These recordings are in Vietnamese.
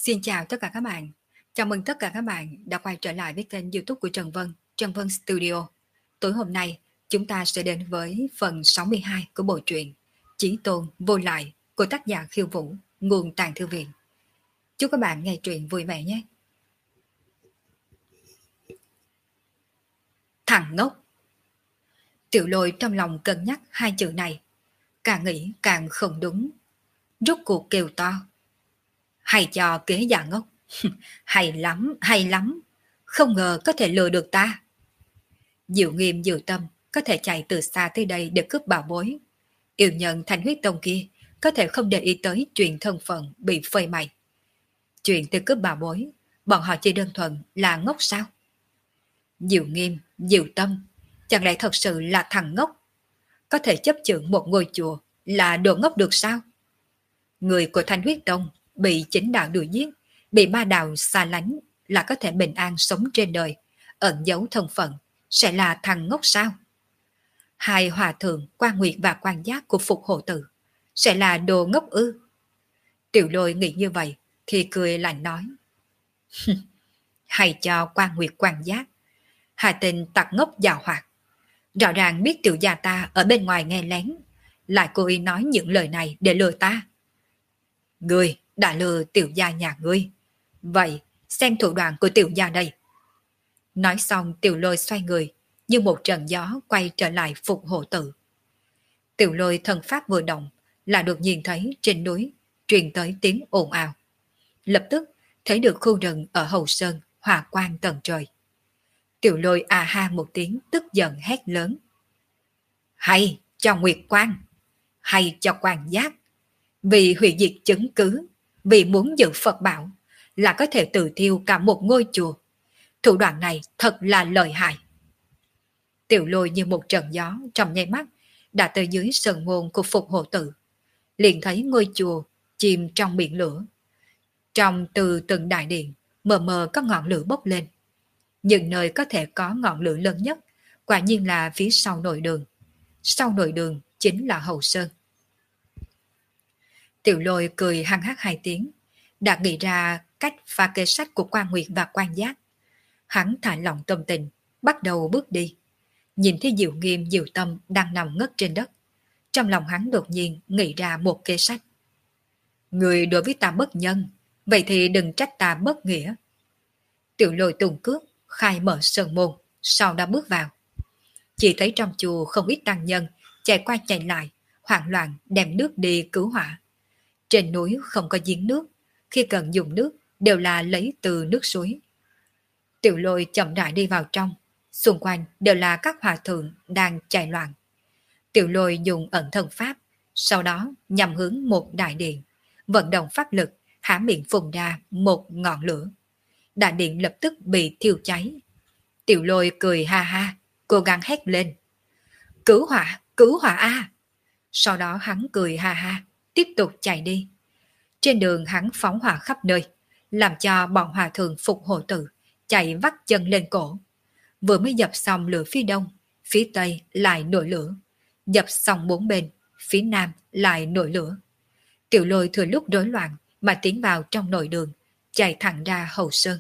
Xin chào tất cả các bạn. Chào mừng tất cả các bạn đã quay trở lại với kênh YouTube của Trần Vân, Trần Vân Studio. Tối hôm nay, chúng ta sẽ đến với phần 62 của bộ truyện Chí Tôn Vô Lại của tác giả Khiêu Vũ, nguồn Tàng Thư Viện. Chúc các bạn nghe truyện vui vẻ nhé. Thằng ngốc. Tiểu Lôi trong lòng cân nhắc hai chữ này, càng nghĩ càng không đúng. Rốt cuộc kêu to. Hay cho kế giả ngốc. Hay lắm, hay lắm. Không ngờ có thể lừa được ta. Diệu Nghiêm Diệu Tâm có thể chạy từ xa tới đây để cướp bảo bối. Yêu nhân Thanh Huyết Tông kia có thể không để ý tới chuyện thân phận bị phơi bày. Chuyện từ cướp bảo bối, bọn họ chỉ đơn thuần là ngốc sao? Diệu Nghiêm, Diệu Tâm, chẳng lẽ thật sự là thằng ngốc? Có thể chấp chưởng một ngôi chùa là đồ ngốc được sao? Người của Thanh Huyết Tông bị chính đạo đuổi giết, bị ma đạo xa lánh là có thể bình an sống trên đời, ẩn giấu thân phận, sẽ là thằng ngốc sao? Hai hòa thượng Quan Nguyệt và Quan Giác của Phục Hộ Tử sẽ là đồ ngốc ư? Tiểu Lôi nghĩ như vậy thì cười lạnh nói. Hay cho Quan Nguyệt Quan Giác, hai tên tặc ngốc giàu hoạt. Rõ ràng biết tiểu gia ta ở bên ngoài nghe lén, lại cố ý nói những lời này để lừa ta. Ngươi đã lừa tiểu gia nhà ngươi. Vậy xem thủ đoạn của tiểu gia đây. Nói xong Tiểu Lôi xoay người, như một trận gió quay trở lại Phục Hộ Tự. Tiểu Lôi thần pháp vừa động, là được nhìn thấy trên núi truyền tới tiếng ồn ào. Lập tức thấy được khu rừng ở Hầu Sơn hòa quang tận trời. Tiểu Lôi à ha một tiếng tức giận hét lớn. Hay cho Nguyệt Quang, hay cho Quan Giác, vì hủy diệt chứng cứ, vì muốn giữ Phật bảo, là có thể tự thiêu cả một ngôi chùa. Thủ đoạn này thật là lợi hại. Tiểu Lôi như một trận gió trong nháy mắt đã tới dưới sân môn của Phục Hộ Tự, liền thấy ngôi chùa chìm trong biển lửa. Trong từ từng đại điện mờ mờ có ngọn lửa bốc lên. Những nơi có thể có ngọn lửa lớn nhất quả nhiên là phía sau nội đường. Sau nội đường chính là Hầu Sơn. Tiểu Lôi cười hăng hắc hai tiếng, đã nghĩ ra cách phá kê sách của Quan Nguyệt và Quan Giác. Hắn thả lỏng tâm tình, bắt đầu bước đi. Nhìn thấy Diệu Nghiêm Diệu Tâm đang nằm ngất trên đất, trong lòng hắn đột nhiên nghĩ ra một kế sách. Người đối với ta bất nhân, vậy thì đừng trách ta bất nghĩa. Tiểu Lôi tung cước, khai mở sơn môn, sau đó bước vào. Chỉ thấy trong chùa không ít tăng nhân chạy qua chạy lại, hoảng loạn đem nước đi cứu hỏa. Trên núi không có giếng nước, khi cần dùng nước đều là lấy từ nước suối. Tiểu Lôi chậm rãi đi vào trong, xung quanh đều là các hòa thượng đang chạy loạn. Tiểu Lôi dùng ẩn thần pháp, sau đó nhằm hướng một đại điện, vận động pháp lực, há miệng phun ra một ngọn lửa. Đại điện lập tức bị thiêu cháy. Tiểu Lôi cười ha ha, cố gắng hét lên. Cứu hỏa a! Sau đó hắn cười ha ha, tiếp tục chạy đi. Trên đường hắn phóng hỏa khắp nơi, làm cho bọn hòa thượng Phục Hộ Tự chạy vắt chân lên cổ. Vừa mới dập xong lửa phía đông, phía tây lại nổi lửa. Dập xong bốn bên, phía nam lại nổi lửa. Tiểu Lôi thừa lúc rối loạn mà tiến vào trong nội đường, chạy thẳng ra Hầu Sơn.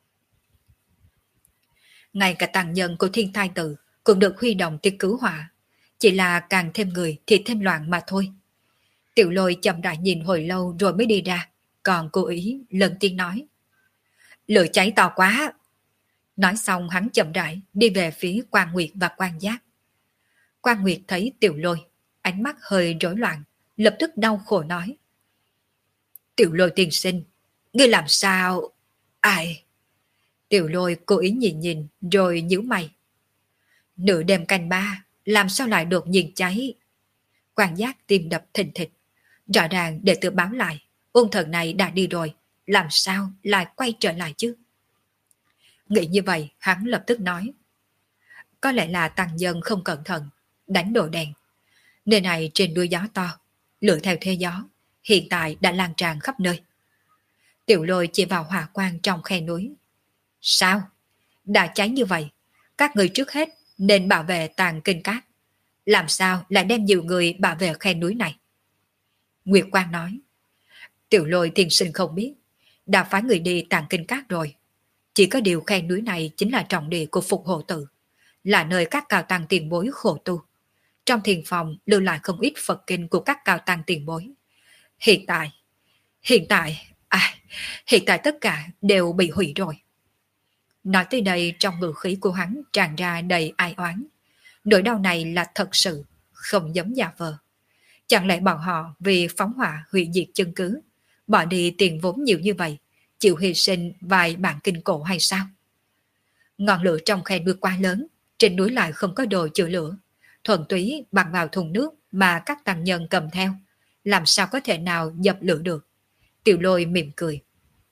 Ngay cả tăng nhân của Thiên Thai Tự cũng được huy động để cứu hỏa. Chỉ là càng thêm người thì thêm loạn mà thôi. Tiểu Lôi chậm rãi nhìn hồi lâu rồi mới đi ra, còn cố ý lần tiếng nói. Lửa cháy to quá! Nói xong hắn chậm rãi đi về phía Quan Nguyệt và Quan Giác. Quan Nguyệt thấy Tiểu Lôi, ánh mắt hơi rối loạn, lập tức đau khổ nói. Tiểu Lôi tiên sinh, ngươi làm sao? Ai? Tiểu Lôi cố ý nhìn nhìn rồi nhíu mày. Nửa đêm canh ba, làm sao lại đột nhiên cháy? Quan Giác tim đập thình thịch. Rõ ràng đệ tử báo lại, ôn thần này đã đi rồi, làm sao lại quay trở lại chứ? Nghĩ như vậy, hắn lập tức nói. Có lẽ là tăng nhân không cẩn thận, đánh đồ đèn. Nơi này trên đuôi gió to, lửa theo thế gió, hiện tại đã lan tràn khắp nơi. Tiểu Lôi chỉ vào hỏa quang trong khe núi. Sao? Đã cháy như vậy, các người trước hết nên bảo vệ tàn kinh cát. Làm sao lại đem nhiều người bảo vệ khe núi này? Nguyệt Quang nói. Tiểu Lôi tiên sinh không biết, đã phái người đi tàng kinh các rồi. Chỉ có điều khe núi này chính là trọng địa của Phục Hộ Tự, là nơi các cao tăng tiền bối khổ tu. Trong thiền phòng lưu lại không ít Phật kinh của các cao tăng tiền bối. Hiện tại, hiện tại, à, hiện tại tất cả đều bị hủy rồi. Nói tới đây trong ngữ khí của hắn tràn ra đầy ai oán. Nỗi đau này là thật sự, không giống giả vờ. Chẳng lẽ bọn họ vì phóng hỏa hủy diệt chân cứ, bỏ đi tiền vốn nhiều như vậy, chịu hy sinh vài bản kinh cổ hay sao? Ngọn lửa trong khe núi quá lớn, trên núi lại không có đồ chữa lửa, thuần túy bằng vào thùng nước mà các tăng nhân cầm theo, làm sao có thể nào dập lửa được? Tiểu Lôi mỉm cười.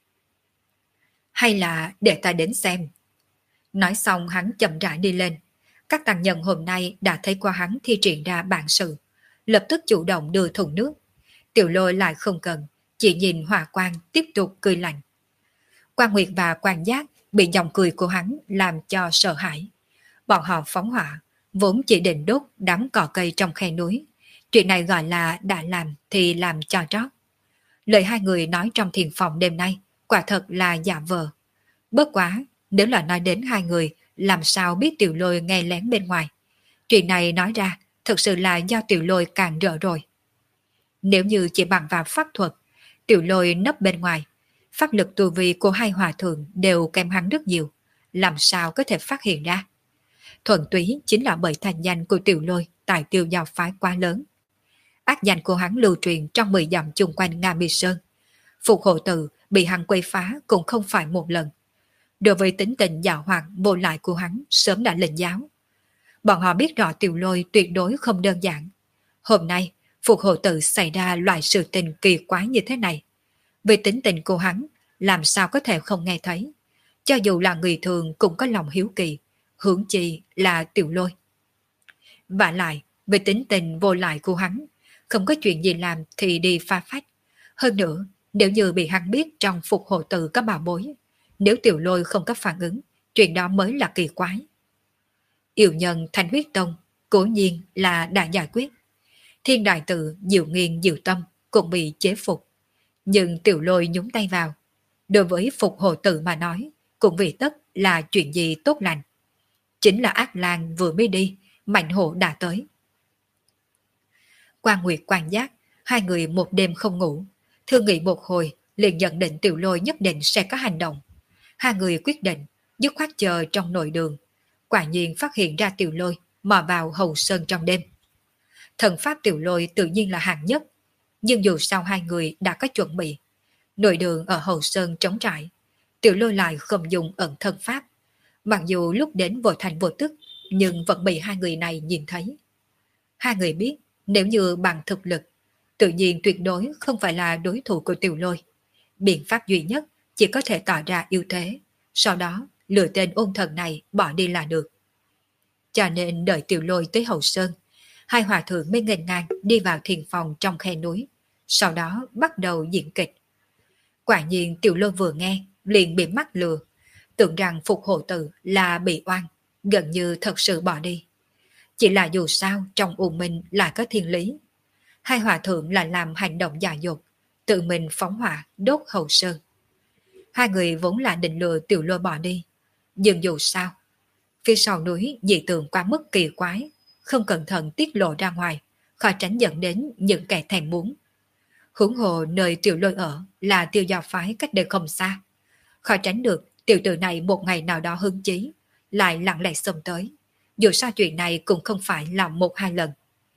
Hay là để ta đến xem. Nói xong hắn chậm rãi đi lên. Các tăng nhân hôm nay đã thấy qua hắn thi triển ra bản sự, lập tức chủ động đưa thùng nước. Tiểu Lôi lại không cần, chỉ nhìn Hòa Quang tiếp tục cười lạnh. Quan Nguyệt và Quan Giác bị giọng cười của hắn làm cho sợ hãi. Bọn họ phóng hỏa, vốn chỉ định đốt đám cỏ cây trong khe núi. Chuyện này gọi là đã làm thì làm cho trót. Lời hai người nói trong thiền phòng đêm nay quả thật là giả vờ. Bất quá, nếu là nói đến hai người, làm sao biết Tiểu Lôi nghe lén bên ngoài. Chuyện này nói ra, thực sự là do Tiểu Lôi càng rỡ rồi. Nếu như chỉ bằng vào pháp thuật, Tiểu Lôi nấp bên ngoài, pháp lực tu vi của hai hòa thượng đều kém hắn rất nhiều, làm sao có thể phát hiện ra. Thuần túy chính là bởi thành danh của Tiểu Lôi tại Tiêu Giao phái quá lớn. Ác danh của hắn lưu truyền trong 10 dặm chung quanh Nga Mi Sơn. Phục Hộ Tự bị hắn quấy phá cũng không phải một lần. Đối với tính tình dạo hoạt vô lại của hắn sớm đã lệnh giáo. Bọn họ biết rõ Tiểu Lôi tuyệt đối không đơn giản. Hôm nay, Phục Hộ Tự xảy ra loại sự tình kỳ quái như thế này. Về tính tình của hắn, làm sao có thể không nghe thấy. Cho dù là người thường cũng có lòng hiếu kỳ, hướng chi là Tiểu Lôi. Vả lại, về tính tình vô lại của hắn, không có chuyện gì làm thì đi pha phách. Hơn nữa, nếu như bị hắn biết trong Phục Hộ Tự có bảo bối, nếu Tiểu Lôi không có phản ứng, chuyện đó mới là kỳ quái. Yêu nhân Thanh Huyết Tông cố nhiên là đã giải quyết. Thiên đại tự Diệu Nghiên Diệu Tâm cũng bị chế phục. Nhưng Tiểu Lôi nhúng tay vào. Đối với Phục Hộ Tự mà nói, cũng vì tất là chuyện gì tốt lành. Chính là Ác Lang vừa mới đi, Mạnh Hổ đã tới. Quan Nguyệt Quan Giác, hai người một đêm không ngủ. Thương nghị một hồi, liền nhận định Tiểu Lôi nhất định sẽ có hành động. Hai người quyết định, dứt khoát chờ trong nội đường. Quả nhiên phát hiện ra Tiểu Lôi mò vào Hầu Sơn trong đêm. Thần pháp Tiểu Lôi tự nhiên là hạng nhất, nhưng dù sao hai người đã có chuẩn bị. Nội đường ở Hầu Sơn trống trải, Tiểu Lôi lại không dùng ẩn thân pháp. Mặc dù lúc đến vội thành vô tức, nhưng vẫn bị hai người này nhìn thấy. Hai người biết, nếu như bằng thực lực, tự nhiên tuyệt đối không phải là đối thủ của Tiểu Lôi. Biện pháp duy nhất chỉ có thể tỏ ra ưu thế, sau đó lừa tên ôn thần này bỏ đi là được. Cho nên đợi Tiểu Lôi tới Hầu Sơn, hai hòa thượng mới nghênh ngang đi vào thiền phòng trong khe núi, sau đó bắt đầu diễn kịch. Quả nhiên Tiểu Lôi vừa nghe, liền bị mắc lừa, tưởng rằng Phục Hộ Tự là bị oan, gần như thật sự bỏ đi. Chỉ là dù sao trong U Minh lại có thiên lý. Hai hòa thượng là làm hành động giả dột, tự mình phóng hỏa đốt Hầu Sơn. Hai người vốn là định lừa Tiểu Lôi bỏ đi, nhưng dù sao, phía sau núi dị tượng quá mức kỳ quái, không cẩn thận tiết lộ ra ngoài, khó tránh dẫn đến những kẻ thèm muốn. Huống hồ nơi Tiểu Lôi ở là Tiêu Giao phái cách đây không xa, khó tránh được tiểu tử này một ngày nào đó hứng chí, lại lặng lẽ xông tới. Dù sao chuyện này cũng không phải là một hai lần.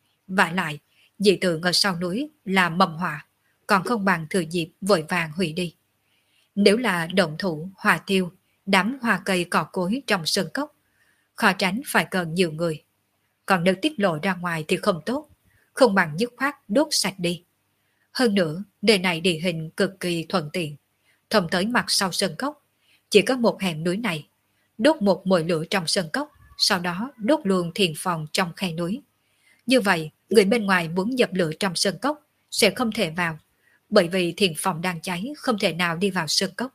Vả lại, dị tượng ở sau núi là mầm họa, còn không bằng thừa dịp vội vàng hủy đi. Nếu là động thủ, hòa tiêu, đám hoa cây cỏ cối trong sơn cốc, khó tránh phải cần nhiều người. Còn nếu tiết lộ ra ngoài thì không tốt, không bằng dứt khoát đốt sạch đi. Hơn nữa, nơi này địa hình cực kỳ thuận tiện, thông tới mặt sau sơn cốc, chỉ có một hẻm núi này, đốt một mồi lửa trong sơn cốc, sau đó đốt luôn thiền phòng trong khe núi. Như vậy, người bên ngoài muốn dập lửa trong sơn cốc sẽ không thể vào, bởi vì thiền phòng đang cháy không thể nào đi vào sơn cốc.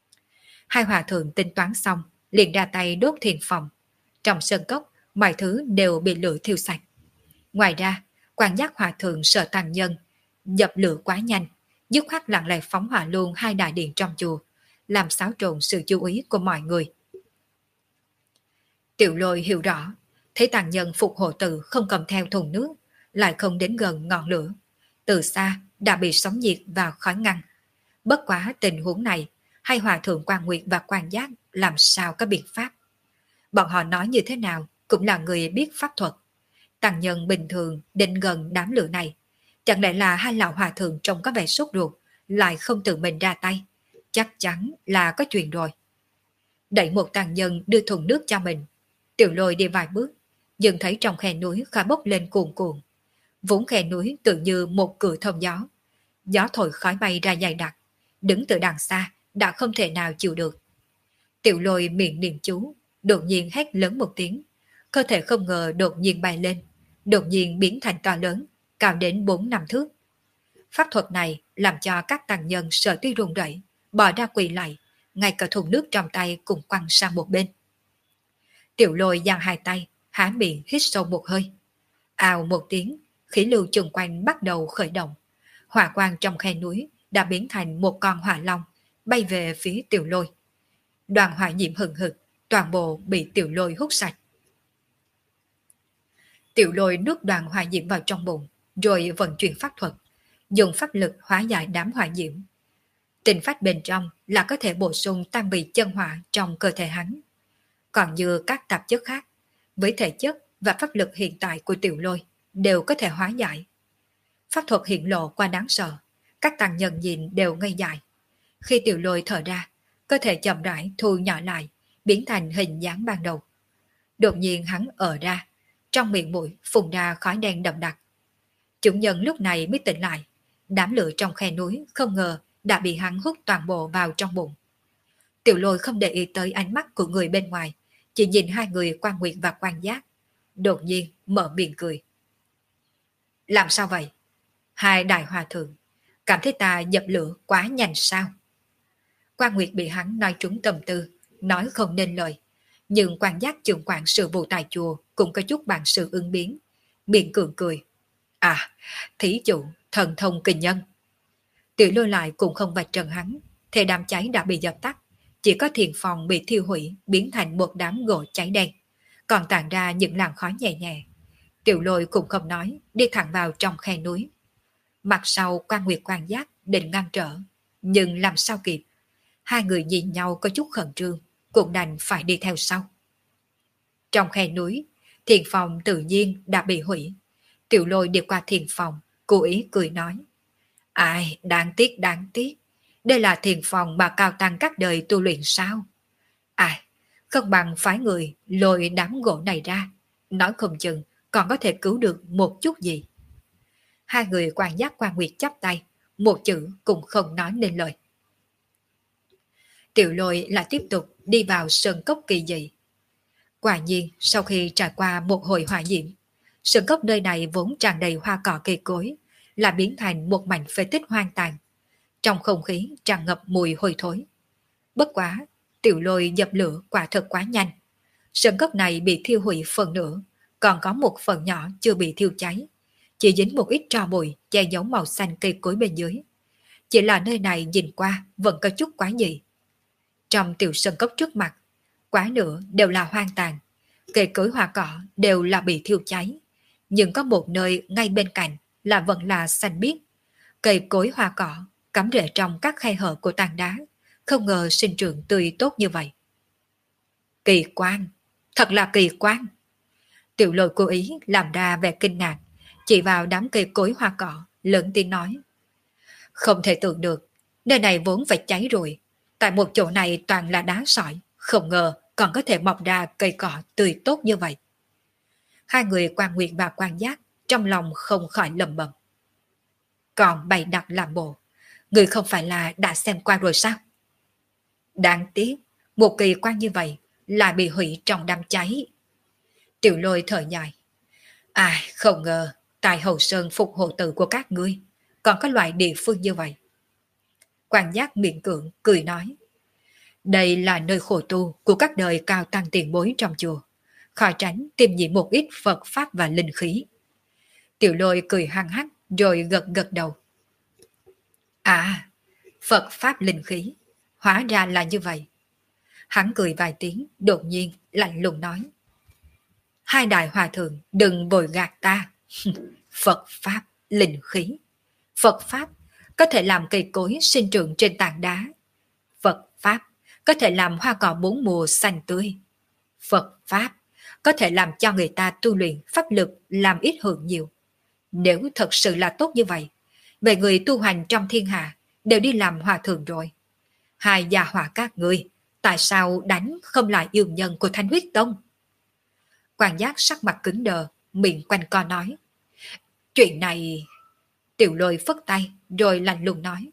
Hai hòa thượng tính toán xong, liền ra tay đốt thiền phòng. Trong sơn cốc, mọi thứ đều bị lửa thiêu sạch. Ngoài ra, Quan Giác hòa thượng sợ tàn nhân, dập lửa quá nhanh, dứt khoát lặng lẽ phóng hỏa luôn hai đại điện trong chùa, làm xáo trộn sự chú ý của mọi người. Tiểu Lôi hiểu rõ, thấy tàn nhân Phục Hộ Tự không cầm theo thùng nước, lại không đến gần ngọn lửa, từ xa đã bị sóng nhiệt và khói ngăn. Bất quá tình huống này, hai hòa thượng Quan Nguyệt và Quan Giác làm sao có biện pháp. Bọn họ nói như thế nào cũng là người biết pháp thuật. Tàn nhân bình thường định gần đám lửa này, chẳng lẽ là hai lão hòa thượng trông có vẻ sốt ruột, lại không tự mình ra tay. Chắc chắn là có chuyện rồi. Đẩy một tàn nhân đưa thùng nước cho mình, Tiểu Lôi đi vài bước, dừng thấy trong khe núi khói bốc lên cuồn cuộn. Vốn khe núi tự như một cửa thông gió. Gió thổi khói bay ra dày đặc, đứng từ đằng xa đã không thể nào chịu được. Tiểu Lôi miệng niệm chú, đột nhiên hét lớn một tiếng, cơ thể không ngờ đột nhiên bay lên, đột nhiên biến thành to lớn, cao đến 4-5 thước. Pháp thuật này làm cho các tàn nhân sợ tuy run rẩy, bỏ ra quỳ lại, ngay cả thùng nước trong tay cũng quăng sang một bên. Tiểu Lôi giang hai tay, há miệng hít sâu một hơi. Ào một tiếng, khí lưu chung quanh bắt đầu khởi động. Hỏa quang trong khe núi đã biến thành một con hỏa long, bay về phía Tiểu Lôi. Đoàn hỏa diễm hừng hực, toàn bộ bị Tiểu Lôi hút sạch. Tiểu Lôi nuốt đoàn hỏa diễm vào trong bụng, rồi vận chuyển pháp thuật, dùng pháp lực hóa giải đám hỏa diễm. Tinh phách bên trong là có thể bổ sung tăng bị chân hỏa trong cơ thể hắn. Còn như các tạp chất khác, với thể chất và pháp lực hiện tại của Tiểu Lôi đều có thể hóa giải. Pháp thuật hiện lộ qua đáng sợ, các tàn nhân nhìn đều ngây dại. Khi Tiểu Lôi thở ra, cơ thể chậm rãi thu nhỏ lại, biến thành hình dáng ban đầu. Đột nhiên hắn ở ra, trong miệng mũi phun ra khói đen đậm đặc. Chúng nhân lúc này mới tỉnh lại, đám lửa trong khe núi không ngờ đã bị hắn hút toàn bộ vào trong bụng. Tiểu Lôi không để ý tới ánh mắt của người bên ngoài, chỉ nhìn hai người Quan Nguyệt và Quan Giác. Đột nhiên mở miệng cười. Làm sao vậy? Hai đại hòa thượng, cảm thấy ta dập lửa quá nhanh sao? Quan Nguyệt bị hắn nói trúng tâm tư, nói không nên lời. Nhưng Quan Giác trưởng quản sự vụ tại chùa cũng có chút bản sự ứng biến. Miệng cường cười. À, thí chủ, thần thông kinh nhân. Tiểu Lôi lại cũng không vạch trần hắn, thì đám cháy đã bị dập tắt. Chỉ có thiền phòng bị thiêu hủy, biến thành một đám gỗ cháy đen, còn tàn ra những làn khói nhẹ nhẹ. Tiểu Lôi cũng không nói, đi thẳng vào trong khe núi. Mặt sau Quan Nguyệt Quan Giác định ngăn trở, nhưng làm sao kịp. Hai người nhìn nhau có chút khẩn trương, cũng đành phải đi theo sau. Trong khe núi, thiền phòng tự nhiên đã bị hủy. Tiểu Lôi đi qua thiền phòng, cố ý cười nói. Ai, đáng tiếc đáng tiếc. Đây là thiền phòng mà cao tăng các đời tu luyện sao? Ai, không bằng phái người lôi đám gỗ này ra, nói không chừng còn có thể cứu được một chút gì. Hai người Quan Giác Quan Nguyệt chắp tay, một chữ cũng không nói nên lời. Tiểu Lôi lại tiếp tục đi vào sơn cốc kỳ dị. Quả nhiên, sau khi trải qua một hồi hỏa diễm, sơn cốc nơi này vốn tràn đầy hoa cỏ cây cối, là biến thành một mảnh phế tích hoang tàn. Trong không khí tràn ngập mùi hôi thối. Bất quá, Tiểu Lôi dập lửa quả thật quá nhanh. Sơn cốc này bị thiêu hủy phần nửa, còn có một phần nhỏ chưa bị thiêu cháy. Chỉ dính một ít tro bụi che giấu màu xanh cây cối bên dưới. Chỉ là nơi này nhìn qua vẫn có chút quá dị. Trong tiểu sơn cốc trước mặt, quá nửa đều là hoang tàn. Cây cối hoa cỏ đều là bị thiêu cháy. Nhưng có một nơi ngay bên cạnh là vẫn là xanh biếc. Cây cối hoa cỏ cắm rễ trong các khe hở của tảng đá, không ngờ sinh trưởng tươi tốt như vậy. Kỳ quan, thật là kỳ quan. Tiểu Lôi cố ý làm ra vẻ kinh ngạc, chỉ vào đám cây cối hoa cỏ, lớn tiếng nói. Không thể tưởng được, nơi này vốn phải cháy rồi. Tại một chỗ này toàn là đá sỏi, không ngờ còn có thể mọc ra cây cỏ tươi tốt như vậy. Hai người Quan Nguyệt và Quan Giác trong lòng không khỏi lầm bầm. Còn bày đặt làm bộ, người không phải là đã xem qua rồi sao? Đáng tiếc, một kỳ quan như vậy lại bị hủy trong đám cháy. Tiểu Lôi thở dài. Ai không ngờ, tại Hậu Sơn Phục Hộ Tự của các ngươi còn có loại địa phương như vậy. Quan Giác miệng cưỡng cười nói. Đây là nơi khổ tu của các đời cao tăng tiền bối trong chùa, khỏi tránh tìm nhị một ít Phật Pháp và linh khí. Tiểu Lôi cười hăng hắc rồi gật gật đầu. À, Phật Pháp linh khí, hóa ra là như vậy. Hắn cười vài tiếng, đột nhiên, lạnh lùng nói. Hai đại hòa thượng, đừng bồi gạt ta. Phật Pháp, linh khí. Phật Pháp có thể làm cây cối sinh trưởng trên tảng đá. Phật Pháp có thể làm hoa cỏ bốn mùa xanh tươi. Phật Pháp có thể làm cho người ta tu luyện pháp lực làm ít hưởng nhiều. Nếu thật sự là tốt như vậy, về người tu hành trong thiên hạ đều đi làm hòa thượng rồi. Hai gia hỏa các ngươi, tại sao đánh không lại yêu nhân của Thanh Huyết Tông? Quan giác sắc mặt cứng đờ, miệng quanh co nói. Chuyện này... Tiểu Lôi phất tay, rồi lạnh lùng nói.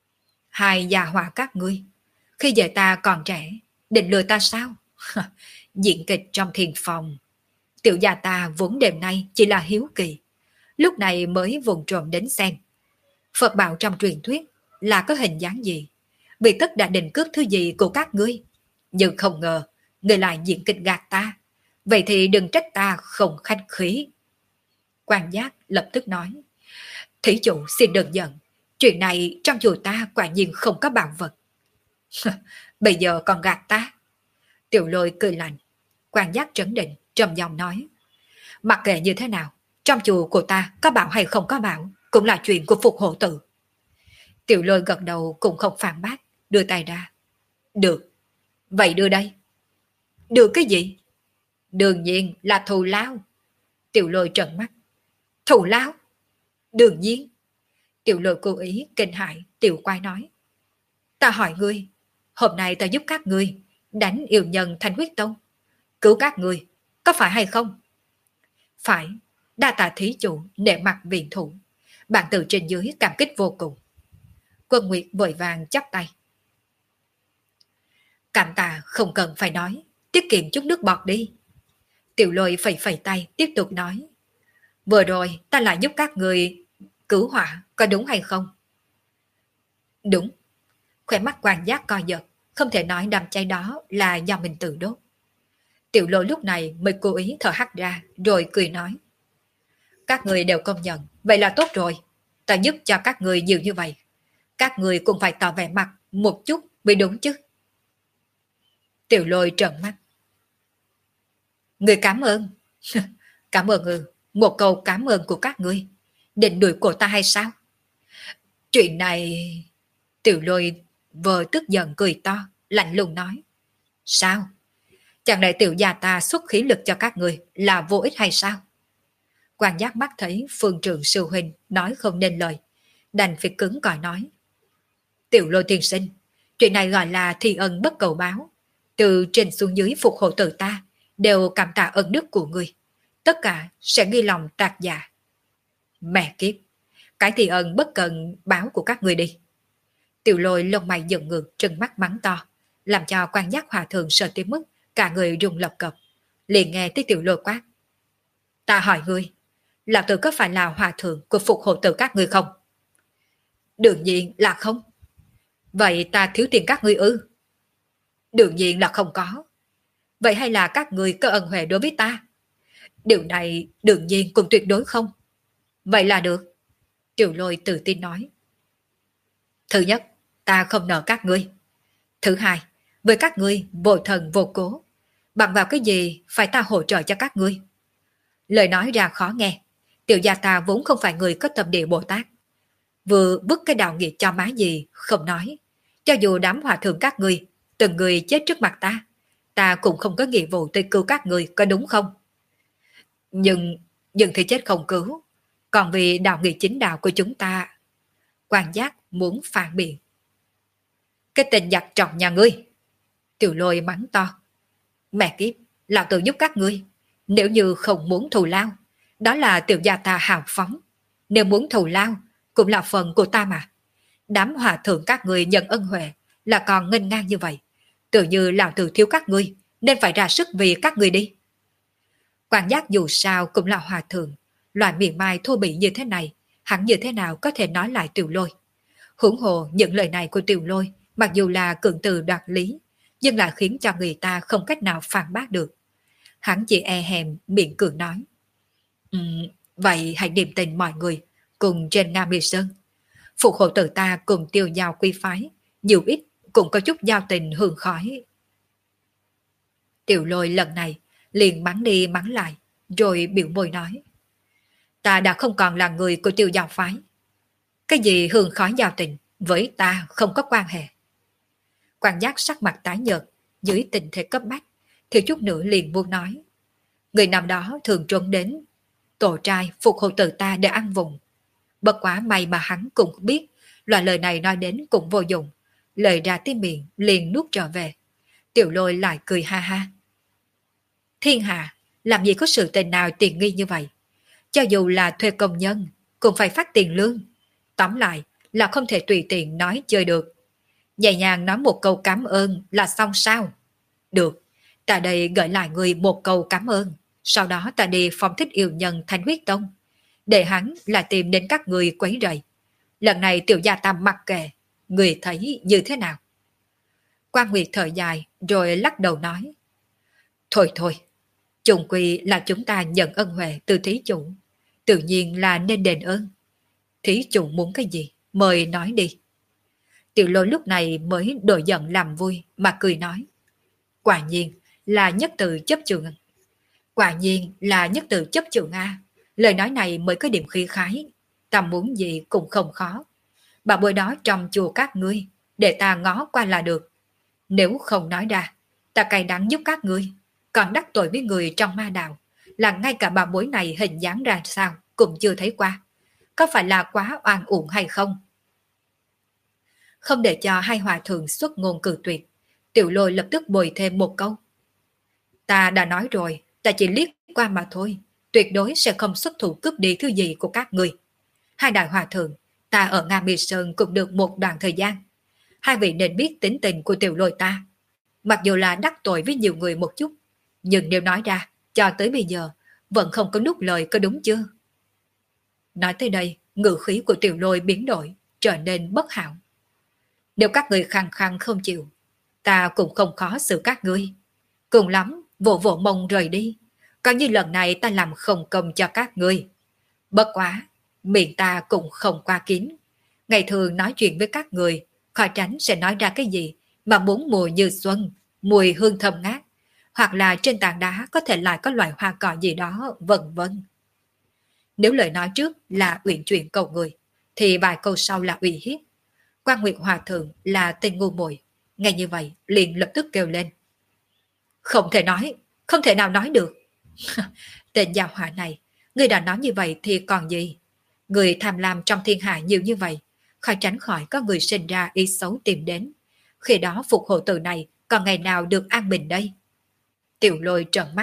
Hai gia hỏa các ngươi, khi giờ ta còn trẻ, định lừa ta sao? Diễn kịch trong thiền phòng. Tiểu gia ta vốn đêm nay chỉ là hiếu kỳ, lúc này mới vùng trộm đến xem. Phật bảo trong truyền thuyết là có hình dáng gì, vì tất đã định cướp thứ gì của các ngươi. Nhưng không ngờ, người lại diễn kịch gạt ta. Vậy thì đừng trách ta không khách khí. Quan giác lập tức nói. Thí chủ xin đừng giận, chuyện này trong chùa ta quả nhiên không có bảo vật. Bây giờ còn gạt ta. Tiểu Lôi cười lạnh. Quan giác trấn định, trầm giọng nói. Mặc kệ như thế nào, trong chùa của ta có bảo hay không có bảo, cũng là chuyện của Phục Hộ Tự. Tiểu Lôi gật đầu cũng không phản bác, đưa tay ra. Được, vậy đưa đây. Đưa cái gì? Đương nhiên là thù lao. Tiểu Lôi trợn mắt. Thù lao? Đương nhiên. Tiểu Lôi cố ý kinh hại, Tiểu Quái nói. Ta hỏi ngươi, hôm nay ta giúp các ngươi đánh yêu nhân Thanh Huyết Tông, cứu các ngươi, có phải hay không? Phải, đa tạ thí chủ nể mặt viện thủ. Bạn từ trên dưới cảm kích vô cùng. Quân Nguyệt vội vàng chắp tay. Cảm tạ không cần phải nói, tiết kiệm chút nước bọt đi. Tiểu Lôi phẩy phẩy tay tiếp tục nói. Vừa rồi ta lại giúp các người cứu hỏa, có đúng hay không? Đúng. Khỏe mắt Quan giác co giật, không thể nói đám cháy đó là do mình tự đốt. Tiểu Lôi lúc này mới cố ý thở hắt ra, rồi cười nói. Các người đều công nhận, vậy là tốt rồi. Ta giúp cho các người nhiều như vậy. Các người cũng phải tỏ vẻ mặt một chút mới đúng chứ. Tiểu Lôi trợn mắt. Người cảm ơn. Cảm ơn một câu cảm ơn của các ngươi. Định đuổi cổ ta hay sao? Chuyện này... Tiểu Lôi vừa tức giận cười to, lạnh lùng nói. Sao? Chẳng lẽ tiểu gia ta xuất khí lực cho các người là vô ích hay sao? Quan giác mắt thấy phương trưởng sư huynh nói không nên lời, đành phải cứng cỏi nói. Tiểu Lôi tiên sinh, chuyện này gọi là thi ân bất cầu báo. Từ trên xuống dưới Phục Hộ Tự ta đều cảm tạ ơn đức của người. Tất cả sẽ ghi lòng tạc dạ. Mẹ kiếp, cái thi ân bất cần báo của các người đi. Tiểu Lôi lông mày dựng ngược, trừng mắt mắng to, làm cho Quan giác hòa thượng sợ tới mức cả người rung lập cập. Liền nghe tới Tiểu Lôi quát. Ta hỏi ngươi, lão tử có phải là hòa thượng của Phục Hộ Tự các ngươi không? Đương nhiên là không. Vậy ta thiếu tiền các ngươi ư? Đương nhiên là không có. Vậy hay là các ngươi có ân huệ đối với ta? Điều này đương nhiên cũng tuyệt đối không. Vậy là được. Tiểu Lôi tự tin nói. Thứ nhất, ta không nợ các ngươi. Thứ hai, với các ngươi vô thần vô cố, bằng vào cái gì phải ta hỗ trợ cho các ngươi? Lời nói ra khó nghe. Tiểu gia ta vốn không phải người có tâm địa Bồ Tát. Vừa bức cái đạo nghiệp cho má gì không nói. Cho dù đám hòa thượng các ngươi từng người chết trước mặt ta cũng không có nghĩa vụ tới cứu các ngươi, có đúng không? Nhưng thì chết không cứu. Còn vì đạo nghĩa chính đạo của chúng ta... Quan giác muốn phản biện. Cái tên giặc trọc nhà ngươi! Tiểu Lôi mắng to. Mẹ kiếp, lão tử giúp các ngươi. Nếu như không muốn thù lao, đó là tiểu gia ta hào phóng. Nếu muốn thù lao, cũng là phần của ta mà. Đám hòa thượng các ngươi nhận ân huệ là còn nghênh ngang như vậy. Tự như lão tử thiếu các ngươi, nên phải ra sức vì các ngươi đi. Quan giác dù sao cũng là hòa thượng. Loại miệng mai thô bỉ như thế này, hắn như thế nào có thể nói lại Tiểu Lôi. Hưởng hồ những lời này của Tiểu Lôi, mặc dù là cường từ đoạt lý, nhưng lại khiến cho người ta không cách nào phản bác được. Hắn chỉ e hèm miệng cười nói. Vậy hãy niềm tình mọi người cùng trên Nga Mi Sơn. Phục hộ tử ta cùng Tiêu giao quy phái, nhiều ít cũng có chút giao tình hương khói. Tiểu Lôi lần này liền mắng đi mắng lại, rồi biểu môi nói. Ta đã không còn là người của Tiêu giao phái. Cái gì hương khói giao tình, với ta không có quan hệ. Quan giác sắc mặt tái nhợt, dưới tình thế cấp bách, thiếu chút nữa liền muốn nói. Người năm đó thường trốn đến tổ trai phục hộ tử ta để ăn vùng. Bất quá may mà hắn cũng biết, loại lời này nói đến cũng vô dụng. Lời ra tiếng miệng liền nuốt trở về. Tiểu Lôi lại cười ha ha. Thiên hạ, làm gì có sự tình nào tiện nghi như vậy? Cho dù là thuê công nhân, cũng phải phát tiền lương. Tóm lại là không thể tùy tiện nói chơi được. Nhẹ nhàng nói một câu cảm ơn là xong sao? Được, ta đây gửi lại người một câu cảm ơn. Sau đó ta đi phong thích yêu nhân Thanh Huyết Tông. Để hắn là tìm đến các người quấy rầy. Lần này tiểu gia ta mặc kệ, người thấy như thế nào? Quan Nguyệt thở dài rồi lắc đầu nói. Thôi thôi, chung quy là chúng ta nhận ân huệ từ thí chủ. Tự nhiên là nên đền ơn. Thí chủ muốn cái gì? Mời nói đi. Tiểu Lôi lúc này mới đổi giận làm vui mà cười nói. Quả nhiên là nhất tự chấp trường. Quả nhiên là nhất tự chấp trường A. Lời nói này mới có điểm khí khái. Ta muốn gì cũng không khó. Bà bôi đó trong chùa các ngươi, để ta ngó qua là được. Nếu không nói ra, ta cay đắng giúp các ngươi. Còn đắc tội với người trong ma đạo, là ngay cả bà bối này hình dáng ra sao cũng chưa thấy qua. Có phải là quá oan uổng hay không? Không để cho hai hòa thượng xuất ngôn cự tuyệt, Tiểu Lôi lập tức bồi thêm một câu. Ta đã nói rồi, ta chỉ liếc qua mà thôi, tuyệt đối sẽ không xuất thủ cướp đi thứ gì của các người. Hai đại hòa thượng, ta ở Nga Mi Sơn cũng được một đoạn thời gian. Hai vị nên biết tính tình của Tiểu Lôi ta. Mặc dù là đắc tội với nhiều người một chút, nhưng nếu nói ra, cho tới bây giờ, vẫn không có nút lời, có đúng chưa? Nói tới đây, ngữ khí của Tiểu Lôi biến đổi, trở nên bất hảo. Nếu các người khăng khăng không chịu, ta cũng không khó xử các ngươi. Cùng lắm, vỗ vỗ mông rời đi. Coi như lần này ta làm không công cho các ngươi. Bất quá, miệng ta cũng không qua kín. Ngày thường nói chuyện với các người, khỏi tránh sẽ nói ra cái gì mà bốn mùa như xuân, mùi hương thơm ngát, hoặc là trên tảng đá có thể lại có loại hoa cỏ gì đó, vân vân. Nếu lời nói trước là uyển chuyển cầu người, thì vài câu sau là uy hiếp. Quan Nguyệt Hòa Thượng là tên ngu muội, nghe như vậy liền lập tức kêu lên. Không thể nói, không thể nào nói được. Tên gia hỏa này, người đã nói như vậy thì còn gì? Người tham lam trong thiên hạ nhiều như vậy, khỏi tránh khỏi có người sinh ra ý xấu tìm đến. Khi đó phục hộ tử này còn ngày nào được an bình đây? Tiểu Lôi trợn mắt.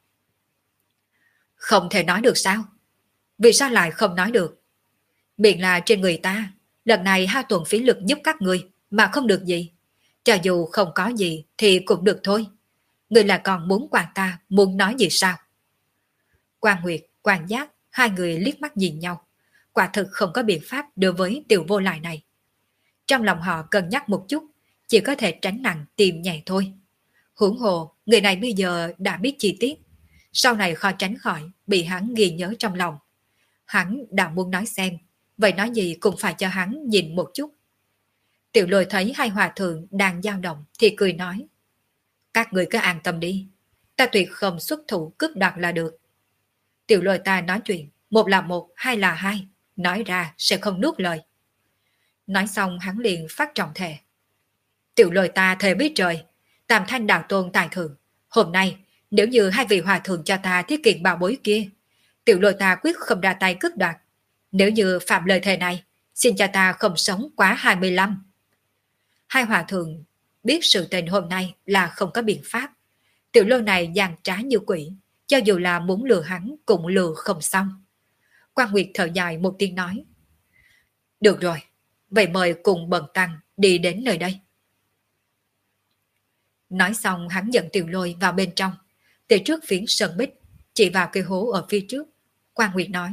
Không thể nói được sao? Vì sao lại không nói được? Miệng là trên người ta, lần này hao tuần phí lực giúp các người mà không được gì. Cho dù không có gì thì cũng được thôi. Người là còn muốn quản ta, muốn nói gì sao? Quan Nguyệt, Quan Giác, hai người liếc mắt nhìn nhau. Quả thực không có biện pháp đối với tiểu vô lại này. Trong lòng họ cân nhắc một chút, chỉ có thể tránh nặng tìm nhẹ thôi. Huống hồ, người này bây giờ đã biết chi tiết. Sau này khó tránh khỏi, bị hắn ghi nhớ trong lòng. Hắn đã muốn nói xem, vậy nói gì cũng phải cho hắn nhìn một chút. Tiểu Lôi thấy hai hòa thượng đang dao động thì cười nói. Các người cứ an tâm đi, ta tuyệt không xuất thủ cướp đoạt là được. Tiểu Lôi ta nói chuyện, một là một, hai là hai, nói ra sẽ không nuốt lời. Nói xong hắn liền phát trọng thề. Tiểu Lôi ta thề với trời, Tam Thanh đạo tôn tài thượng, hôm nay nếu như hai vị hòa thượng cho ta thiết kiện bảo bối kia, Tiểu Lôi ta quyết không ra tay cướp đoạt. Nếu như phạm lời thề này, xin cho ta không sống quá 25. Hai hòa thượng biết sự tình hôm nay là không có biện pháp. Tiểu Lôi này gian trá như quỷ, cho dù là muốn lừa hắn cũng lừa không xong. Quan Nguyệt thở dài một tiếng nói. Được rồi, vậy mời cùng bần tăng đi đến nơi đây. Nói xong hắn dẫn Tiểu Lôi vào bên trong, từ trước phiến sân bích, chỉ vào cây hố ở phía trước. Quan Nguyệt nói.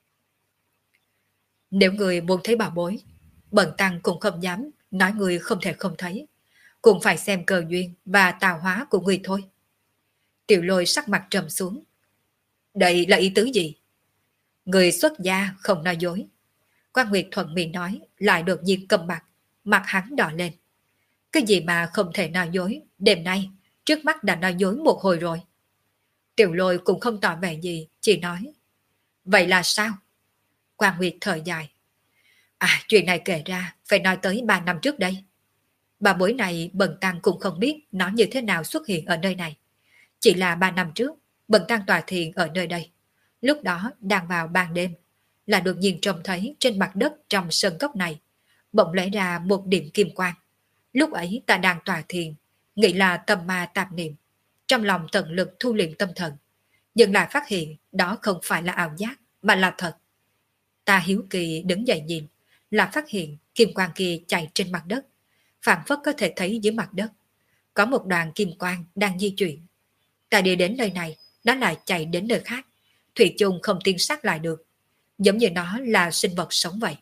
Nếu người muốn thấy bảo bối, bần tăng cũng không dám nói người không thể không thấy. Cũng phải xem cơ duyên và tạo hóa của người thôi. Tiểu Lôi sắc mặt trầm xuống. Đây là ý tứ gì? Người xuất gia không nói dối. Quan Nguyệt thuận miệng nói, lại đột nhiên cầm mặt hắn đỏ lên. Cái gì mà không thể nói dối, đêm nay, trước mắt đã nói dối một hồi rồi. Tiểu Lôi cũng không tỏ vẻ gì, chỉ nói. Vậy là sao? Quan Nguyệt thở dài. Chuyện này kể ra, phải nói tới 3 năm trước đây. Bà bối này Bần Tăng cũng không biết nó như thế nào xuất hiện ở nơi này. Chỉ là 3 năm trước, Bần Tăng tọa thiền ở nơi đây. Lúc đó đang vào ban đêm, là đột nhiên trông thấy trên mặt đất trong sân cốc này, bỗng lóe ra một điểm kim quang. Lúc ấy ta đang tọa thiền, nghĩ là tâm ma tạp niệm, trong lòng tận lực thu liệm tâm thần, nhưng lại phát hiện đó không phải là ảo giác, mà là thật. Ta hiếu kỳ đứng dậy nhìn, là phát hiện kim quang kia chạy trên mặt đất, phảng phất có thể thấy dưới mặt đất có một đoàn kim quang đang di chuyển. Ta đi đến nơi này, nó lại chạy đến nơi khác, thủy chung không tiên sát lại được, giống như nó là sinh vật sống vậy.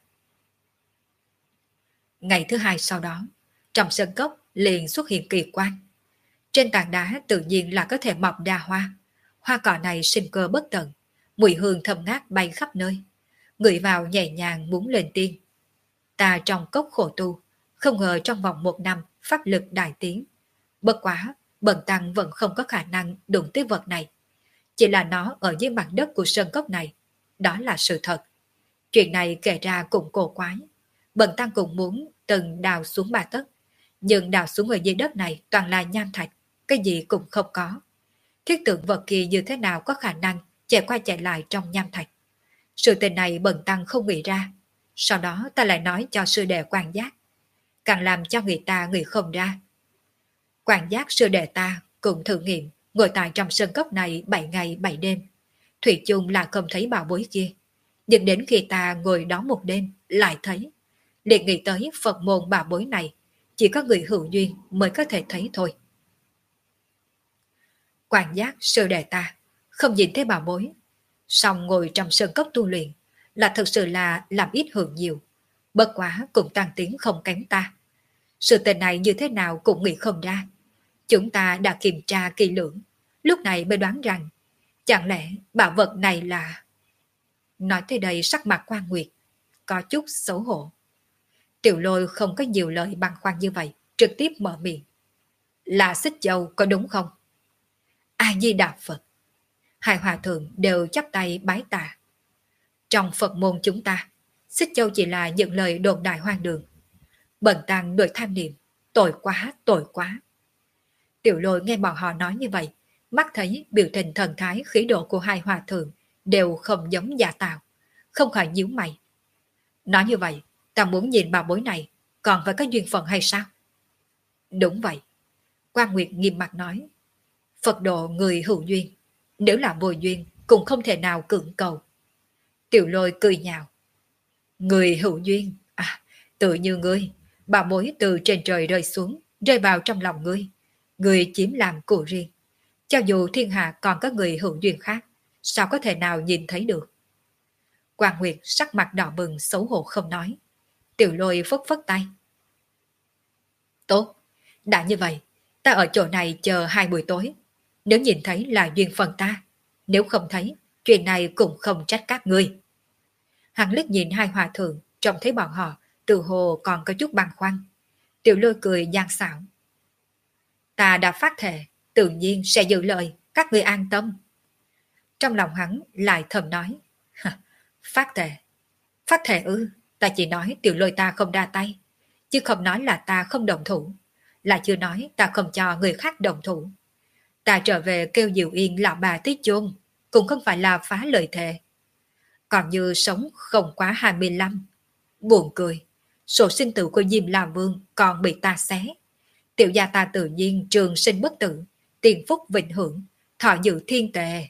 Ngày thứ hai sau đó, trong sân cốc liền xuất hiện kỳ quan. Trên tảng đá tự nhiên là có thể mọc đa hoa. Hoa cỏ này sinh cơ bất tận, mùi hương thơm ngát bay khắp nơi. Ngửi vào nhẹ nhàng muốn lên tiên. Ta trong cốc khổ tu, không ngờ trong vòng 1 năm pháp lực đại tiến. Bất quá, Bần Tăng vẫn không có khả năng đụng tới vật này. Chỉ là nó ở dưới mặt đất của sơn cốc này. Đó là sự thật. Chuyện này kể ra cũng cổ quái. Bần Tăng cũng muốn từng đào xuống 3 tấc, nhưng đào xuống ở dưới đất này toàn là nham thạch, cái gì cũng không có. Thiết tượng vật kia như thế nào có khả năng chạy qua chạy lại trong nham thạch. Sự tình này Bần Tăng không nghĩ ra. Sau đó ta lại nói cho sư đệ quan giác, càng làm cho người ta nghĩ không ra. Quan giác sư đệ ta cũng thử nghiệm ngồi tại trong sân cốc này 7 ngày 7 đêm. Thủy chung là không thấy bảo bối kia. Nhưng đến khi ta ngồi đó một đêm lại thấy, liền nghĩ tới Phật môn bảo bối này chỉ có người hữu duyên mới có thể thấy thôi. Quan giác sư đệ ta không nhìn thấy bảo bối, song ngồi trong sân cốc tu luyện là thực sự là làm ít hưởng nhiều, bất quá cũng tăng tiến không kém ta. Sự tình này như thế nào cũng nghĩ không ra. Chúng ta đã kiểm tra kỹ lưỡng, lúc này mới đoán rằng chẳng lẽ bảo vật này là... Nói tới đây sắc mặt Quan Nguyệt có chút xấu hổ. Tiểu Lôi không có nhiều lời băn khoăn như vậy, trực tiếp mở miệng. Là Xích Châu có đúng không? A Di Đà Phật. Hai hòa thượng đều chắp tay bái tạ. Trong Phật môn chúng ta, Xích Châu chỉ là những lời đồn đại hoang đường. Bần Tăng đuổi tham niệm, tội quá, tội quá. Tiểu Lôi nghe bọn họ nói như vậy, mắt thấy biểu tình thần thái khí độ của hai hòa thượng đều không giống giả tạo, không khỏi nhíu mày. Nói như vậy, ta muốn nhìn bảo bối này, còn phải có duyên phận hay sao? Đúng vậy. Quan Nguyệt nghiêm mặt nói. Phật độ người hữu duyên, nếu là vô duyên cũng không thể nào cưỡng cầu. Tiểu Lôi cười nhạo. Người hữu duyên, tự như ngươi, bảo bối từ trên trời rơi xuống, rơi vào trong lòng ngươi. Ngươi chiếm làm của riêng. Cho dù thiên hạ còn có người hữu duyên khác, sao có thể nào nhìn thấy được? Quan Nguyệt sắc mặt đỏ bừng xấu hổ không nói. Tiểu Lôi phất phất tay. Tốt, đã như vậy, ta ở chỗ này chờ 2 buổi tối. Nếu nhìn thấy là duyên phần ta, nếu không thấy, chuyện này cũng không trách các ngươi. Hắn liếc nhìn hai hòa thượng, trông thấy bọn họ, từ hồ còn có chút băn khoăn. Tiểu Lôi cười gian xảo. Ta đã phát thệ, tự nhiên sẽ giữ lời, các ngươi an tâm. Trong lòng hắn lại thầm nói. Phát thệ. Phát thệ ư, ta chỉ nói Tiểu Lôi ta không ra tay, chứ không nói là ta không động thủ, là chưa nói ta không cho người khác động thủ. Ta trở về kêu Diệu Yên lão bà tới chôn, cũng không phải là phá lời thề. Còn như sống không quá 25. Buồn cười, sổ sinh tử của Diêm La Vương còn bị ta xé. Tiểu gia ta tự nhiên trường sinh bất tử, tiền phúc vĩnh hưởng, thọ dự thiên tề.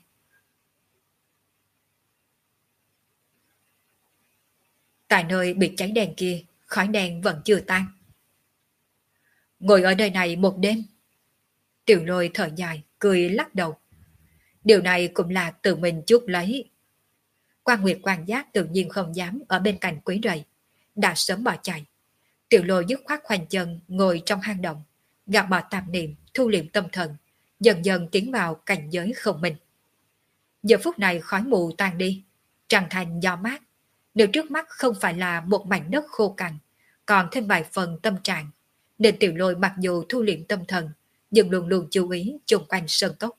Tại nơi bị cháy đèn kia, khói đèn vẫn chưa tan. Ngồi ở nơi này một đêm. Tiểu Lôi thở dài, cười lắc đầu. Điều này cũng là tự mình chuốc lấy. Quan Nguyệt quan giác tự nhiên không dám ở bên cạnh quấy rầy, đã sớm bỏ chạy. Tiểu Lôi dứt khoát khoanh chân ngồi trong hang động, gạt bỏ tạp niệm, thu liệm tâm thần, dần dần tiến vào cảnh giới không minh. Giờ phút này khói mù tan đi, trăng thành gió mát, Nếu trước mắt không phải là một mảnh đất khô cằn, còn thêm vài phần tâm trạng, nên Tiểu Lôi mặc dù thu liệm tâm thần, nhưng luôn luôn chú ý chung quanh sơn cốc.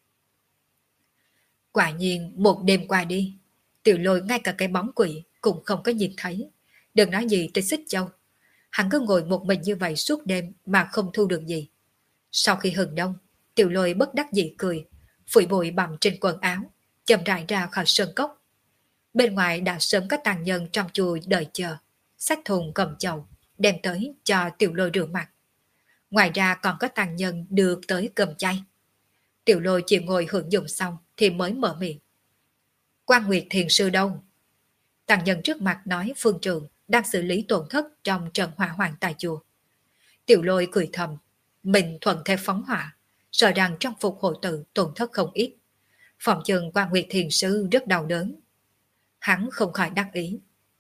Quả nhiên một đêm qua đi, Tiểu Lôi ngay cả cái bóng quỷ cũng không có nhìn thấy. Đừng nói gì tới Xích Châu. Hắn cứ ngồi một mình như vậy suốt đêm mà không thu được gì. Sau khi hừng đông, Tiểu Lôi bất đắc dĩ cười, phủi bụi bặm trên quần áo, chậm rãi ra khỏi sơn cốc. Bên ngoài đã sớm có tàn nhân trong chùa đợi chờ, xách thùng cầm chậu, đem tới cho Tiểu Lôi rửa mặt. Ngoài ra còn có tàn nhân được tới cầm chay. Tiểu Lôi chỉ ngồi hưởng dụng xong thì mới mở miệng. Quan Nguyệt Thiền Sư đâu? Tàn nhân trước mặt nói Phương Trường đang xử lý tổn thất trong trận hỏa hoạn tại chùa. Tiểu Lôi cười thầm, mình thuận theo phóng hỏa, sợ rằng trong phục hộ tự tổn thất không ít. Phòng chừng Quan Nguyệt Thiền Sư rất đau đớn. Hắn không khỏi đắc ý.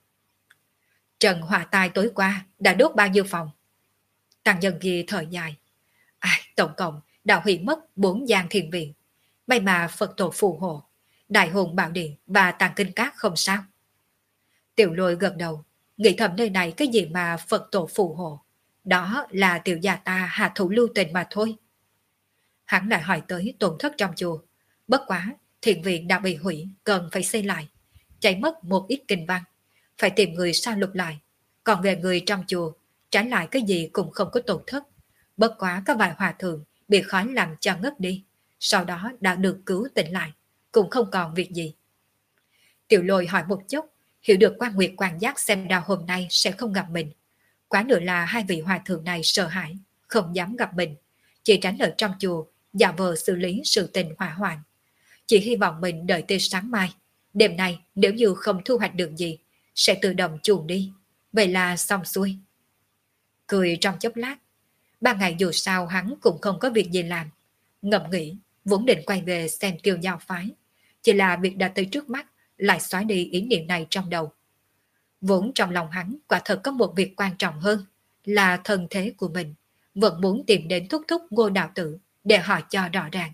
Trận hỏa tai tối qua đã đốt bao nhiêu phòng? Tàn nhân kia thở dài. Tổng cộng đã hủy mất 4 gian thiền viện. May mà Phật tổ phù hộ, Đại hồn bảo điện và tàng kinh các không sao. Tiểu Lôi gật đầu, nghĩ thầm nơi này cái gì mà Phật tổ phù hộ. Đó là tiểu gia ta hạ thủ lưu tình mà thôi. Hắn lại hỏi tới tổn thất trong chùa. Bất quá, thiền viện đã bị hủy, cần phải xây lại. Chạy mất một ít kinh văn, phải tìm người sao lục lại. Còn về người trong chùa, trái lại cái gì cũng không có tổn thất. Bất quá có vài hòa thượng bị khói làm cho ngất đi, sau đó đã được cứu tỉnh lại, cũng không còn việc gì. Tiểu Lôi hỏi một chút, hiểu được Quan Nguyệt quan giác xem đào hôm nay sẽ không gặp mình. Quá nữa là hai vị hòa thượng này sợ hãi, không dám gặp mình, chỉ tránh ở trong chùa, giả vờ xử lý sự tình hỏa hoạn. Chỉ hy vọng mình đợi tới sáng mai, đêm nay nếu như không thu hoạch được gì, sẽ tự động chuồn đi. Vậy là xong xuôi. Cười trong chốc lát, 3 ngày dù sao hắn cũng không có việc gì làm. Ngẫm nghĩ, vốn định quay về xem Tiêu Giao phái. Chỉ là việc đã tới trước mắt, lại xóa đi ý niệm này trong đầu. Vốn trong lòng hắn quả thật có một việc quan trọng hơn, là thân thế của mình. Vẫn muốn tìm đến thúc thúc Ngô Đạo Tử để hỏi cho rõ ràng.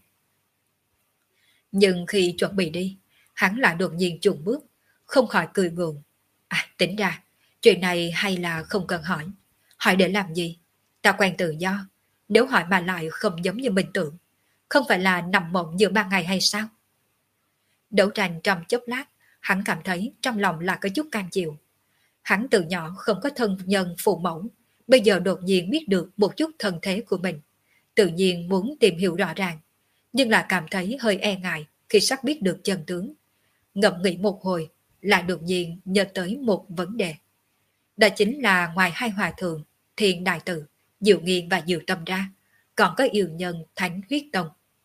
Nhưng khi chuẩn bị đi, hắn lại đột nhiên chùn bước, không khỏi cười gượng. Tính ra, chuyện này hay là không cần hỏi. Hỏi để làm gì? Ta quen tự do, nếu hỏi mà lại không giống như mình tưởng, không phải là nằm mộng giữa 3 ngày hay sao? Đấu tranh trong chốc lát, hắn cảm thấy trong lòng là có chút cam chịu. Hắn từ nhỏ không có thân nhân phụ mẫu, bây giờ đột nhiên biết được một chút thân thế của mình. Tự nhiên muốn tìm hiểu rõ ràng, nhưng là cảm thấy hơi e ngại khi sắp biết được chân tướng. Ngẫm nghĩ một hồi, lại đột nhiên nhớ tới một vấn đề. Đó chính là ngoài hai hòa thượng, Thiên Đại Tử, Diệu Nghiên và Diệu Tâm ra, còn có yêu nhân Thánh Huyết Tông.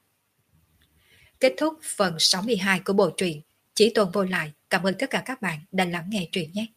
Kết thúc phần 62 của bộ truyện Chí Tôn Vô Lại. Cảm ơn tất cả các bạn đã lắng nghe truyện nhé.